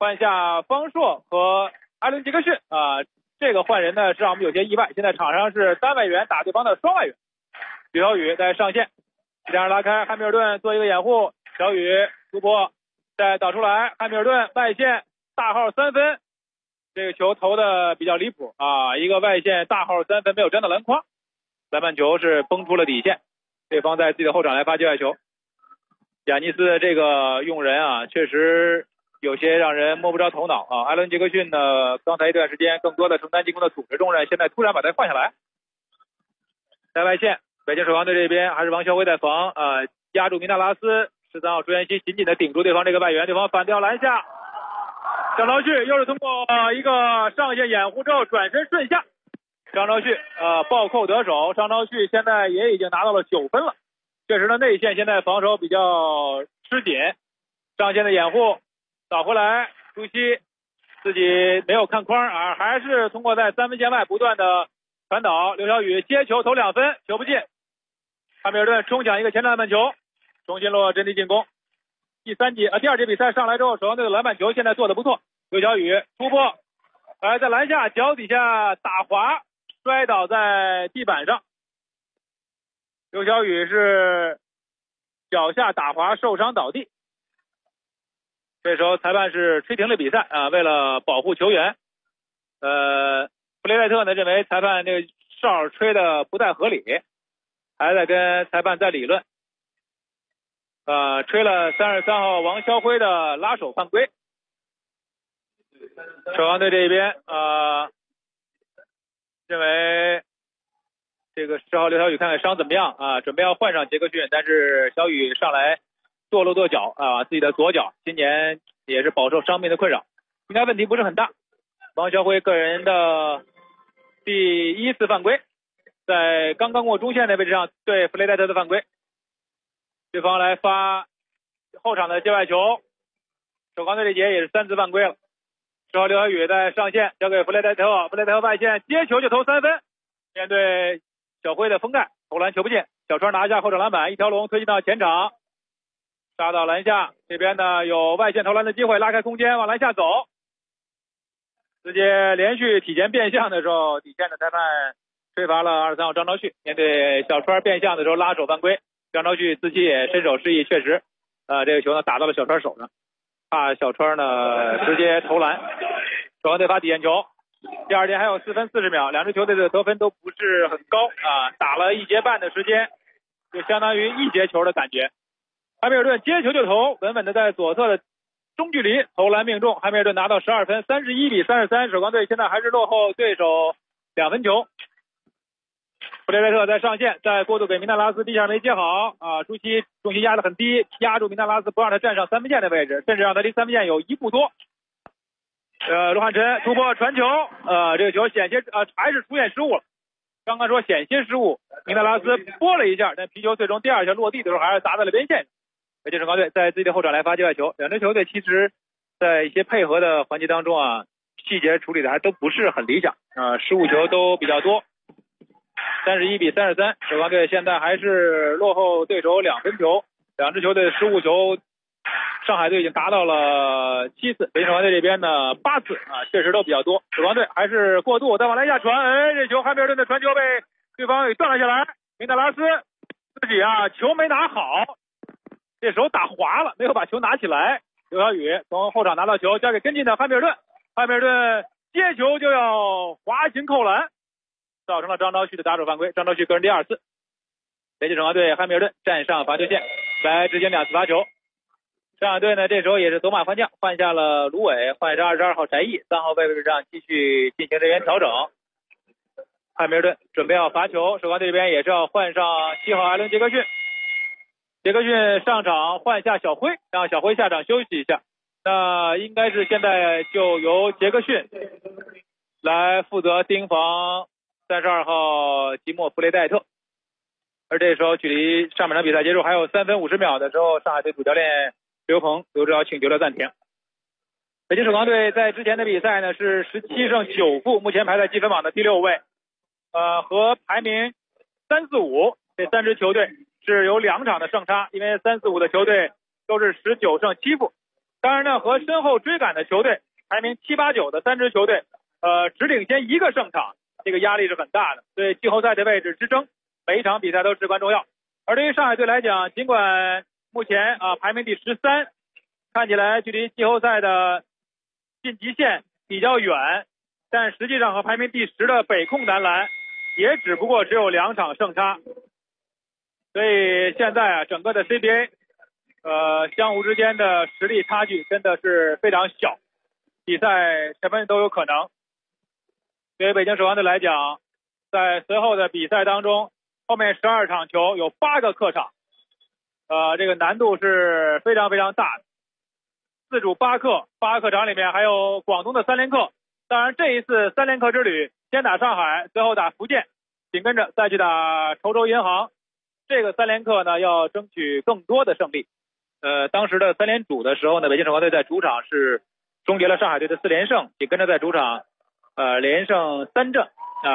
换下方硕和艾伦杰克逊啊，这个换人呢是让我们有些意外。现在场上是单外援打对方的双外援，刘晓宇在上线，这样拉开，汉密尔顿做一个掩护，小宇突破，再导出来，汉密尔顿外线大号3分，这个球投的比较离谱啊，一个外线大号3分没有沾到篮筐，篮板球是崩出了底线，对方在自己的后场来发界外球。亚尼斯的这个用人啊，确实有些让人摸不着头脑啊。艾伦杰克逊呢，刚才一段时间更多的承担进攻的组织重任，现在突然把他换下来，在外线，北京首钢队这边还是王晓辉在防啊，压住明纳拉斯，13号朱彦西紧紧的顶住对方这个外援，对方反掉篮下，张昭旭又是通过一个上线掩护之后转身顺下，张昭旭暴扣得手，张昭旭现在也已经拿到了9分了。确实呢，内线现在防守比较吃紧，上线的掩护倒回来，朱熹自己没有看框啊，还是通过在3分线外不断的传导，刘晓宇接球投2分，球不进，汉密尔顿冲抢一个前篮板球，重新落阵地进攻。第二节比赛上来之后，首钢队的篮板球现在做得不错，刘晓宇突破，在篮下脚底下打滑，摔倒在地板上。刘晓宇是脚下打滑受伤倒地，这时候裁判是吹停了比赛啊，为了保护球员，弗雷戴特呢认为裁判这个哨吹的不太合理，还在跟裁判在理论，吹了33号王晓辉的拉手犯规。首钢队这边认为这个10号刘晓宇看看伤怎么样啊，准备要换上杰克逊，但是小宇上来跺了跺脚啊，自己的左脚今年也是饱受伤病的困扰，应该问题不是很大。王晓辉个人的第1次犯规，在刚刚过中线的位置上对弗雷戴特的犯规，对方来发后场的界外球，首钢队这节也是3次犯规了。10号刘晓宇在上线交给弗雷戴特，弗雷戴特外线接球就投3分，面对小辉的封盖，投篮球不进，小川拿下后场篮板，一条龙推进到前场，杀到篮下，这边呢有外线投篮的机会，拉开空间往篮下走，直接连续体前变向的时候，底线的裁判吹罚了23号张昭旭，面对小川变向的时候拉手犯规，张昭旭自己也身手示意，确实这个球呢打到了小川手上，怕小川呢直接投篮，首钢队发底线球。第二节还有4分40秒，两支球队的得分都不是很高啊，打了1节半的时间，就相当于1节球的感觉。汉密尔顿接球就投，稳稳的在左侧的中距离投篮命中，汉密尔顿拿到12分，31-33，首钢队现在还是落后对手2分球。弗雷戴特在上线，在过渡给明纳拉斯，地下没接好啊，朱熹重心压得很低，压住明纳拉斯，不让他站上3分线的位置，甚至让他离3分线有1步多。罗汉辰突破传球，这个球险些还是出现失误了。刚刚说险些失误，明纳拉斯拨了一下，但皮球最终第2球落地的时候还是砸在了边线上。北京首钢队在自己的后场来发界外球，两支球队其实在一些配合的环节当中啊，细节处理的还都不是很理想失误球都比较多。31-33，首钢队现在还是落后对手2分球，两支球队的失误球，上海队已经达到了7次，北京首钢队这边呢8次确实都比较多。首钢队还是过渡，再往篮下传，这球汉密尔顿的传球被对方给断了下来，明纳拉斯自己球没拿好，这手打滑了，没有把球拿起来。刘晓宇从后场拿到球，交给跟进的汉密尔顿，汉密尔顿接球就要滑行扣篮，造成了张昭旭的打手犯规，张昭旭个人第2次。北京首钢队汉密尔顿站上罚球线来执行2次罚球。上海队呢这时候也是走马换将，换下了卢伟，换上22号翟毅，3号位置上继续进行人员调整。汉密尔顿准备要罚球，首钢队这边也是要换上7号艾伦杰克逊，杰克逊上场换下小辉，让小辉下场休息一下。那应该是现在就由杰克逊来负责盯防32号吉莫弗雷戴特。而这时候距离上半场比赛结束还有3分50秒的时候，上海队主教练刘鹏刘指导请求了暂停。北京首钢队在之前的比赛呢是17胜9负，目前排在积分榜的第6位，和排名3、4、5这3支球队是有2场的胜差，因为3、4、5的球队都是19胜7负， 当然呢，和身后追赶的球队排名7、8、9的3支球队，只领先1个胜场，这个压力是很大的，对季后赛的位置之争，每一场比赛都至关重要。而对于上海队来讲，尽管目前排名第13，看起来距离季后赛的晋级线比较远，但实际上和排名第10的北控男篮也只不过只有2场胜差。所以现在整个的 CBA 相互之间的实力差距真的是非常小，比赛什么都有可能。对于北京首钢队来讲，在随后的比赛当中，后面12场球有8个客场，这个难度是非常非常大的。4主8客，8个客场里面还有广东的3连客。当然这一次3连客之旅，先打上海，最后打福建，紧跟着再去打稠州银行。这个3连客呢，要争取更多的胜利。当时的3连主的时候呢，北京首钢队在主场是终结了上海队的4连胜，紧跟着在主场连胜3阵。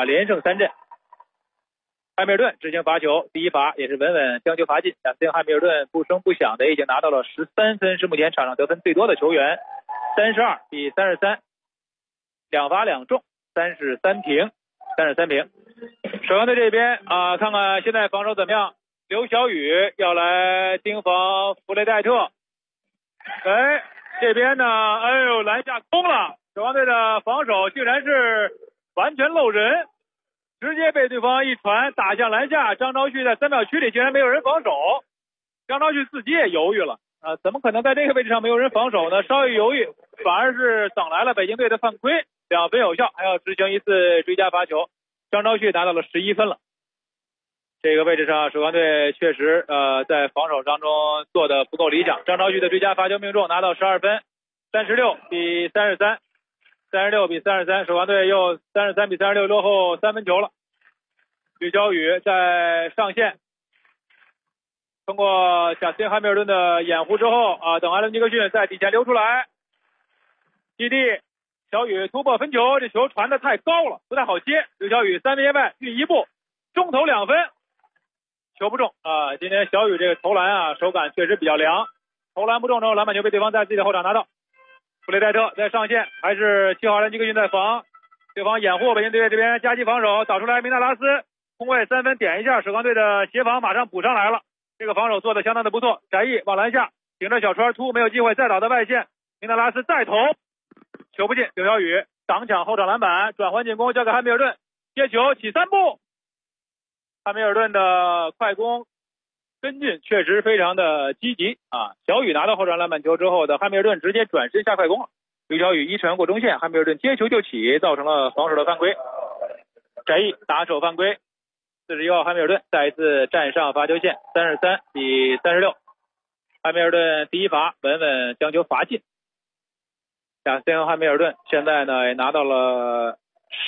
汉密尔顿执行罚球，第一罚也是稳稳将球罚进。贾斯汀·汉密尔顿不声不响的已经拿到了13分，是目前场上得分最多的球员，32比33，2罚2中，33平。首钢队这边看看现在防守怎么样。刘晓宇要来盯防弗雷戴特，这边呢，篮下空了，首钢队的防守竟然是完全漏人，直接被对方一传打向篮下。张昭旭在3秒区里竟然没有人防守，张昭旭自己也犹豫了怎么可能在这个位置上没有人防守呢？稍一犹豫，反而是等来了北京队的犯规，2分有效，还要执行一次追加罚球。张昭旭拿到了11分了。这个位置上首钢队确实在防守当中做的不够理想。张昭旭的追加罚球命中，拿到12分，36比33，首钢队又33比36落后3分球了。吕小雨在上线，通过贾斯汀·汉密尔顿的掩护之后等艾伦·尼克逊在底线溜出来，基地小雨突破分球，这球传的太高了，不太好接。吕小雨3分线外运1步，中投2分，球不中今天小雨这个投篮手感确实比较凉，投篮不中之后，篮板球被对方在自己的后场拿到。弗雷戴特在上线，还是7号艾伦·尼克逊在防，对方掩护，北京队这边夹击防守，导出来明纳拉斯空位3分点一下，首钢队的协防马上补上来了，这个防守做的相当的不错。翟毅往篮下顶着小川突，没有机会，再倒到外线，明纳拉斯再投，球不进。刘晓宇挡抢后场篮板，转换进攻交给汉密尔顿，接球起3步。汉密尔顿的快攻跟进确实非常的积极小雨拿到后场篮板球之后的汉密尔顿直接转身下快攻了，刘晓宇一传过中线，汉密尔顿接球就起，造成了防守的犯规。翟毅打手犯规，41号汉密尔顿再一次站上罚球线，33比36，汉密尔顿第一罚稳稳将球罚进。贾斯汀·汉密尔顿现在呢也拿到了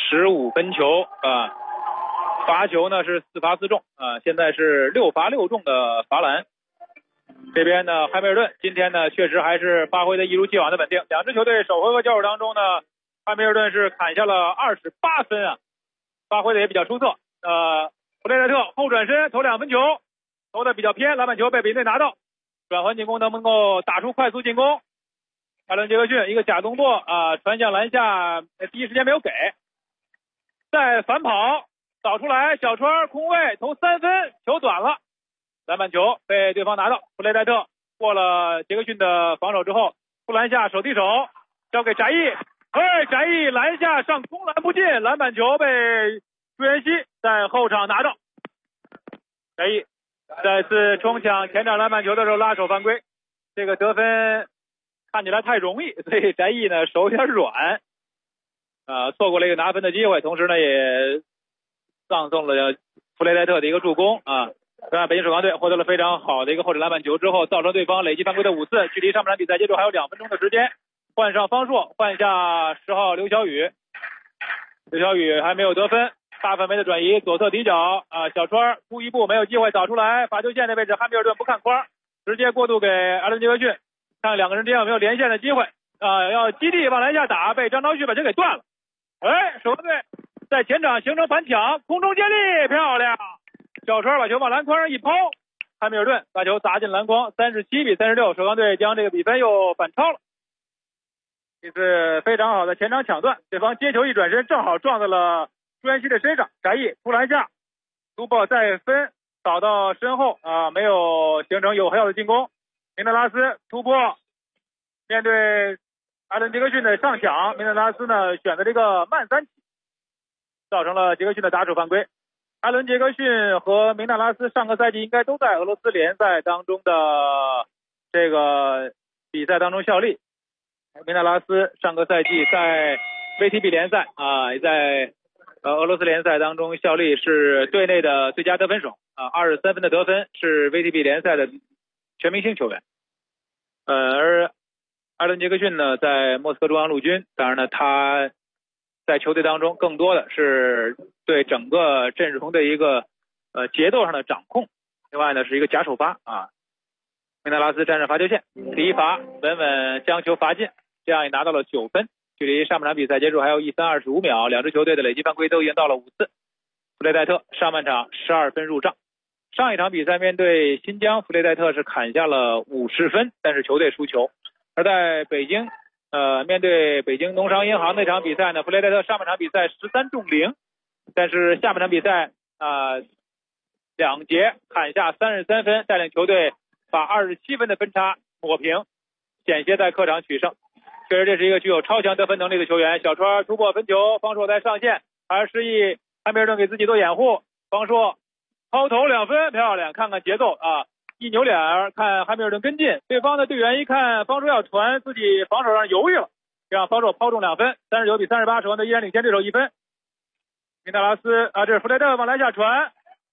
15分球罚球呢是4罚4中现在是6罚6中的罚篮。这边呢汉密尔顿今天呢确实还是发挥的一如既往的稳定，两支球队首回合交手当中呢，汉密尔顿是砍下了28分发挥的也比较出色。弗雷戴特后转身投2分球，投的比较偏，篮板球被北京队拿到，转换进攻能不能够打出快速进攻？艾伦·杰克逊一个假动作传向篮下，第一时间没有给，再反跑导出来，小川空位投3分，球短了，篮板球被对方拿到。弗雷戴特过了杰克逊的防守之后，出篮下手递手交给翟毅，翟毅篮下上空篮不进，篮板球被朱彦曦在后场拿到。翟毅再次冲抢前场篮板球的时候拉手犯规，这个得分看起来太容易，所以翟毅呢手有点软错过了一个拿分的机会，同时呢也葬送了弗雷戴特的一个助攻让北京首钢队获得了非常好的一个后场篮板球之后，造成对方累计犯规的5次，距离上半场比赛结束还有2分钟的时间。换上方硕，换下10号刘晓宇，刘晓宇还没有得分，大范围的转移，左侧底角小川突一步没有机会导出来，罚球线的位置汉密尔顿不看框，直接过渡给艾伦·杰克逊，看两个人之间有没有连线的机会要基地往篮下打，被张昭旭把球给断了。首钢队在前场形成反抢，空中接力漂亮，小川把球往篮筐上一抛，汉密尔顿把球砸进篮筐，37比36，首钢队将这个比分又反超了。 一次非常好的前场抢断，对方接球一转身，正好撞在了朱彦西的身上，翟毅突篮下突破再分，扫到身后没有形成有效的进攻。明德拉斯突破，面对阿伦杰克逊的上抢，明德拉斯呢选择这个慢三起，造成了杰克逊的打手犯规。阿伦杰克逊和明纳拉斯上个赛季应该都在俄罗斯联赛当中的这个比赛当中效力。明纳拉斯上个赛季在 VTB 联赛也在俄罗斯联赛当中效力，是队内的最佳得分手23分的得分，是 VTB 联赛的全明星球员。而阿伦杰克逊呢在莫斯科中央陆军，当然呢他在球队当中更多的是对整个阵容的一个节奏上的掌控，另外呢是一个假首发明纳拉斯站上罚球线，第一罚稳稳将球罚进，这样也拿到了9分，距离上半场比赛结束还有1分25秒，两支球队的累计犯规都已经到了5次。弗雷戴特上半场12分入账。上一场比赛面对新疆，弗雷戴特是砍下了50分，但是球队输球。而在北京面对北京农商银行那场比赛呢，弗雷戴特上半场比赛13中0，但是下半场比赛2节砍下33分，带领球队把27分的分差抹平，险些在客场取胜。确实这是一个具有超强得分能力的球员。小川突破分球，方硕在上线，还是示意汉密尔顿给自己做掩护，方硕抛投2分，漂亮，看看节奏一扭脸看汉密尔顿跟进，对方的队员一看方硕要传，自己防守上犹豫了，让方硕抛中2分，39比38，守望队依然领先对手1分。明纳拉斯这是弗雷德往篮下传，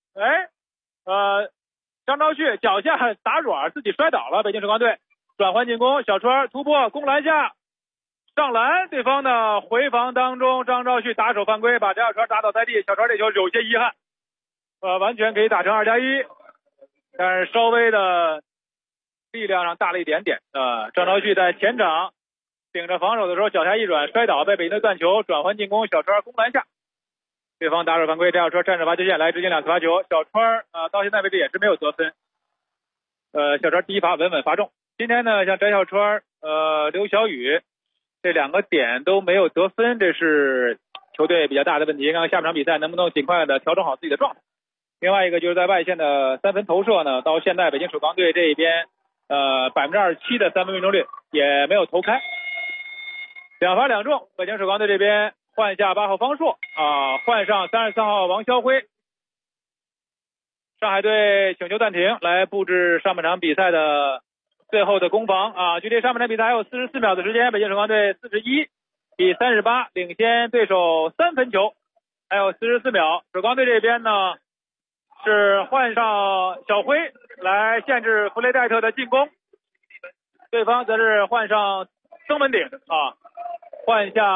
张昭旭脚下打软，自己摔倒了，北京首钢队转换进攻，小川突破攻篮下上篮，对方的回防当中张昭旭打手犯规，把小川打倒在地，小川这球有些遗憾，完全可以打成2+1，但是稍微的力量上大了一点点。张昭旭在前场顶着防守的时候脚下一软摔倒，被北京队断球，转换进攻，小川攻篮下，对方打手犯规，翟小川站着罚球线来执行2次罚球，小川到现在为止也是没有得分。小川第一罚稳稳罚中。今天呢，像翟小川刘晓宇这2个点都没有得分，这是球队比较大的问题，看看下半场比赛能不能尽快的调整好自己的状态。另外一个就是在外线的3分投射呢，到现在北京首钢队这边27%的3分命中率也没有投开，2罚2中。北京首钢队这边换下8号方硕换上33号王霄辉。上海队请求暂停，来布置上半场比赛的最后的攻防距离上半场比赛还有44秒的时间，北京首钢队41比38领先对手3分球，还有44秒。首钢队这边呢是换上小辉来限制弗雷戴特的进攻，对方则是换上曾文鼎换下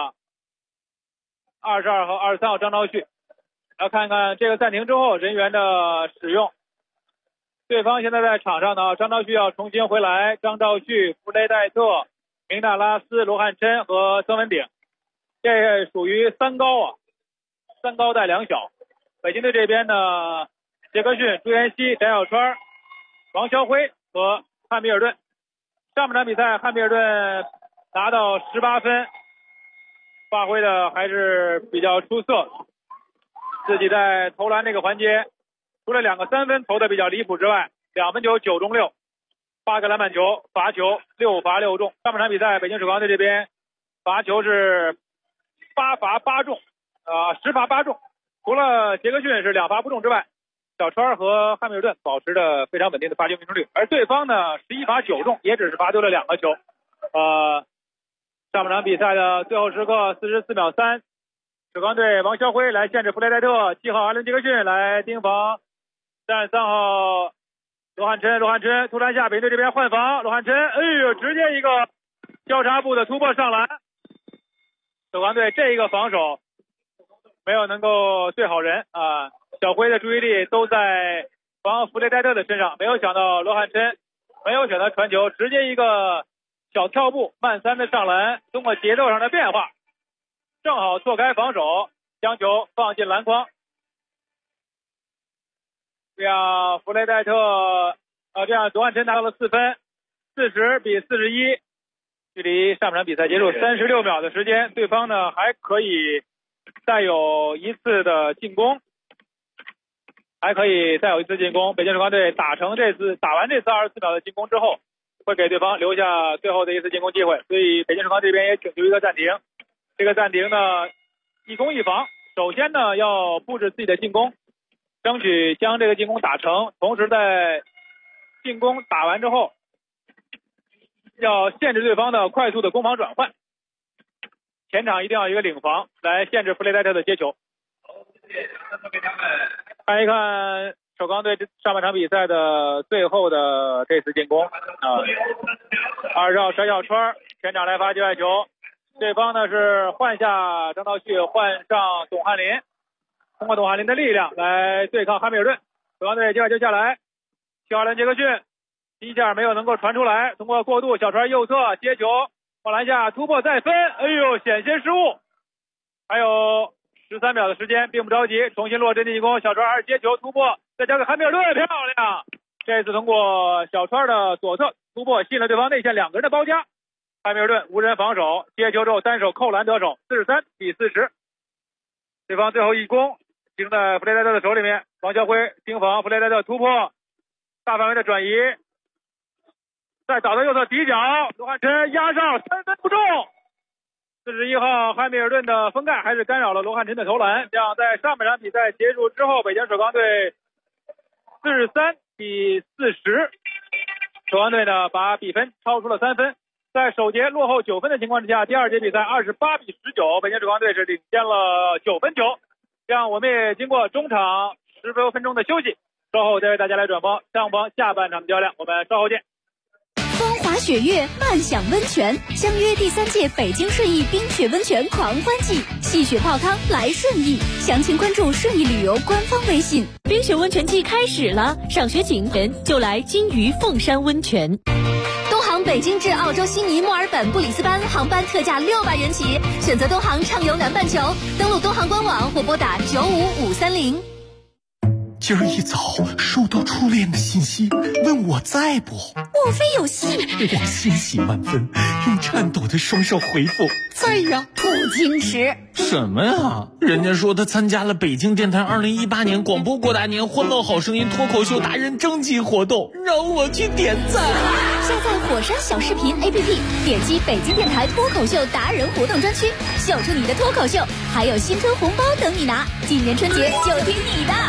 22和23号张昭旭。来看看这个暂停之后人员的使用，对方现在在场上呢，张昭旭要重新回来，张昭旭、弗雷戴特、明纳拉斯、罗汉琛和曾文鼎，这属于3高3高带2小。北京队这边呢，杰克逊、朱彦西、翟小川、王霄辉和汉密尔顿。上半场比赛汉密尔顿拿到18分，发挥的还是比较出色，自己在投篮这个环节除了2个3分投的比较离谱之外，2分球9中6，8个篮板球，罚球6罚6中。上半场比赛北京首钢队这边罚球是8罚8中10罚8中，除了杰克逊是2罚不中之外，小川和汉密尔顿保持着非常稳定的罚球命中率，而对方呢11罚9中，也只是罚丢了2个球。上半场比赛的最后时刻44秒3，首钢队王霄辉来限制弗雷戴特，7号阿伦杰克逊来盯防33号罗汉琛突篮下，北京队这边换防，罗汉琛直接一个交叉步的突破上篮，首钢队这一个防守没有能够对好人小辉的注意力都在防弗雷戴特的身上，没有想到罗汉琛没有选择传球，直接一个小跳步慢3的上篮，通过节奏上的变化正好错开防守，将球放进篮筐。这样弗雷戴特这样罗汉琛拿到了4分，40比41， 距离上半场比赛结束36秒的时间，对方呢还可以再有一次的进攻，北京首钢队打完这次24秒的进攻之后，会给对方留下最后的一次进攻机会，所以北京首钢这边也请求一个暂停。这个暂停呢，一攻一防，首先呢要布置自己的进攻，争取将这个进攻打成，同时在进攻打完之后，要限制对方的快速的攻防转换，前场一定要有一个领防来限制弗雷戴特的接球。看一看首钢队上半场比赛的最后的这次进攻20号陈小川前场来发界外球，对方呢是换下张道旭，换上董翰林，通过董翰林的力量来对抗汉密尔顿。首钢队界外球下来，7号人杰克逊第一下没有能够传出来，通过过渡，小川右侧接球往篮下突破再分，险些失误。还有13秒的时间，并不着急，重新落阵进攻，小川还是接球突破，再交给汉密尔顿，漂亮！这次通过小川的左侧突破，吸引了对方内线2个人的包夹，汉密尔顿无人防守，接球之后单手扣篮得手，43-40。对方最后一攻停在弗雷戴特的手里面，王晓辉盯防，弗雷戴特突破，大范围的转移，再倒到右侧底角，罗汉琛压上3分不中。41号汉密尔顿的封盖还是干扰了罗汉琛的投篮，这样在上半场比赛结束之后，北京首钢队43-40，首钢队呢把比分超出了3分，在首节落后9分的情况之下，第二节比赛28-19，北京首钢队是领先了9分球。这样我们也经过中场10多分钟的休息，稍后再为大家来转播上方下半场的较量，我们稍后见。 风华雪月，漫享温泉，相约第3届北京顺义冰雪温泉狂欢季，戏雪泡汤来顺义，详情关注顺义旅游官方微信。 冰雪温泉季开始了，赏雪景点就来金鱼凤山温泉。 东航北京至澳洲悉尼、墨尔本、布里斯班航班特价600元起，选择东航畅游南半球，登录东航官网或拨打95530。 今儿一早收到初恋的信息，问我在不？ 莫非有戏？ 我欣喜万分，用颤抖的双手回复在呀。 不矜持什么呀？人家说他参加了北京电台2018年广播过大年欢乐好声音脱口秀达人征集活动，让我去点赞。 下载火山小视频 APP， 点击北京电台脱口秀达人活动专区，秀出你的脱口秀，还有新春红包等你拿，今年春节就听你的。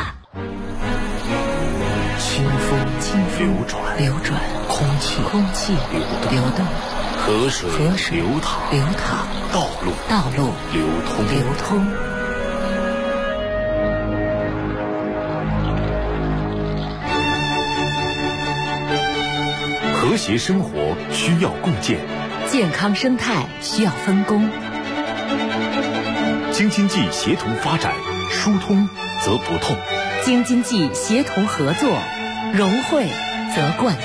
清风流转，空气流动，河水流淌，道路流通。 和谐生活需要共建， 健康生态需要分工。 京津冀协同发展，疏通则不痛。 京津冀协同合作，融汇则贯